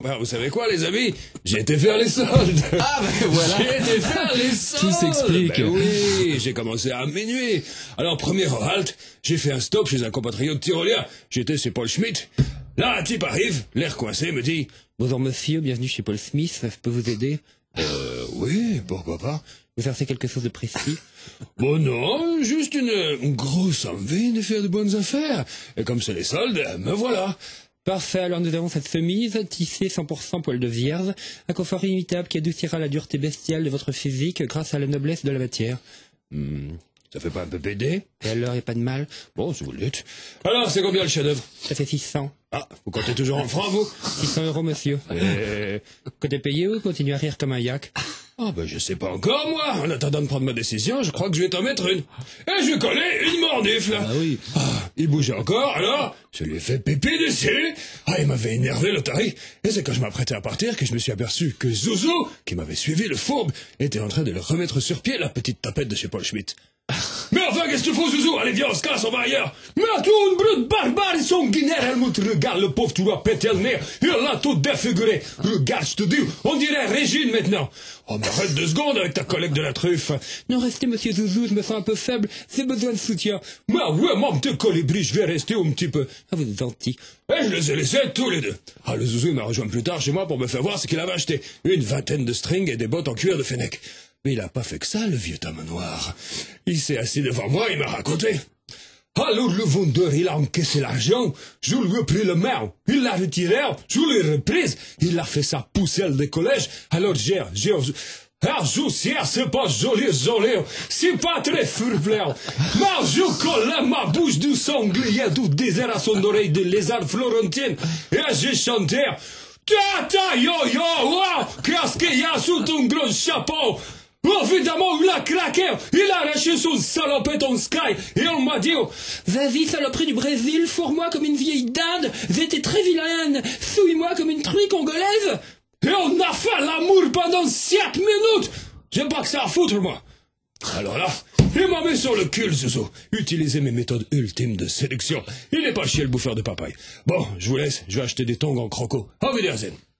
Ben, vous savez quoi, les amis? J'ai été faire les soldes. Ah, ben voilà. J'ai été faire les soldes. Tout s'explique. Ben oui, j'ai commencé à minuit. Alors, première halte, j'ai fait un stop chez un compatriote tyrolien. J'étais chez Paul Schmitt. Là, un type arrive, l'air coincé, me dit... Bonjour monsieur, bienvenue chez Paul Smith, je peux vous aider? Oui, pourquoi pas? Vous cherchez quelque chose de précis? Bon non, juste une grosse envie de faire de bonnes affaires. Et comme c'est les soldes, me voilà. Parfait, alors nous avons cette chemise, tissée 100% poil de vierge, un confort inimitable qui adoucira la dureté bestiale de votre physique grâce à la noblesse de la matière. Ça fait pas un peu pédé? Et alors, y a pas de mal? Bon, si vous le dites. Alors, c'est combien le chef-d'œuvre? Ça fait 600. Ah, vous comptez toujours en francs, vous? 600 € monsieur. Côté payé ou continuez à rire comme un yak? Ah ben je sais pas encore, moi. En attendant de prendre ma décision, je crois que je vais t'en mettre une. Et je collais une mordifle. Ah oui. Ah, il bougeait encore, alors je lui ai fait pipi dessus. Ah, il m'avait énervé, l'otarie. Et c'est quand je m'apprêtais à partir que je me suis aperçu que Zouzou, qui m'avait suivi le fourbe, était en train de le remettre sur pied, la petite tapette de chez Paul Schmitt. Mais enfin, qu'est-ce que tu fous, Zouzou? Allez, viens, on se casse, on va ailleurs. Mais toi, une brute barbare et sanguinaire, Helmut, regarde le pauvre, tu vas péter le nez. Il l'a tout défiguré. Regarde, je te dis, on dirait Régine maintenant. Oh, mais arrête 2 secondes avec ta collègue de la truffe. Non, restez monsieur Zouzou, je me sens un peu faible, j'ai besoin de soutien. Mais ouais, mon petit colibri, je vais rester un petit peu. Ah, vous êtes gentil. Et je les ai laissés tous les deux. Ah, le Zouzou, il m'a rejoint plus tard chez moi pour me faire voir ce qu'il avait acheté. Une vingtaine de strings et des bottes en cuir de Fennec. Mais il a pas fait que ça, le vieux homme noir. Il s'est assis devant moi, il m'a raconté. Alors le vendeur, il a encaissé l'argent, je lui ai pris le main, il l'a retiré, je l'ai reprise, il a fait sa pousselle de collège, alors ah, c'est pas joli, c'est pas très furbleur. Mais je collais ma bouche du sanglier du désert à son oreille de lézard florentine, et j'ai chanté. Tata, yo, wow, qu'est-ce qu'il y a sous ton gros chapeau? Évidemment, il a craqué, il a arraché son salopette en sky, et on m'a dit, vas-y, saloperie du Brésil, fourre-moi comme une vieille dinde, j'étais très vilaine, souille-moi comme une truie congolaise. Et on a fait l'amour pendant 7 minutes. J'ai pas que ça à foutre, moi. Alors là, il m'a mis sur le cul, Zouzou. Utilisez mes méthodes ultimes de séduction. Il n'est pas chier le bouffeur de papaye. Bon, je vous laisse, je vais acheter des tongs en croco. Auf Wiedersehen.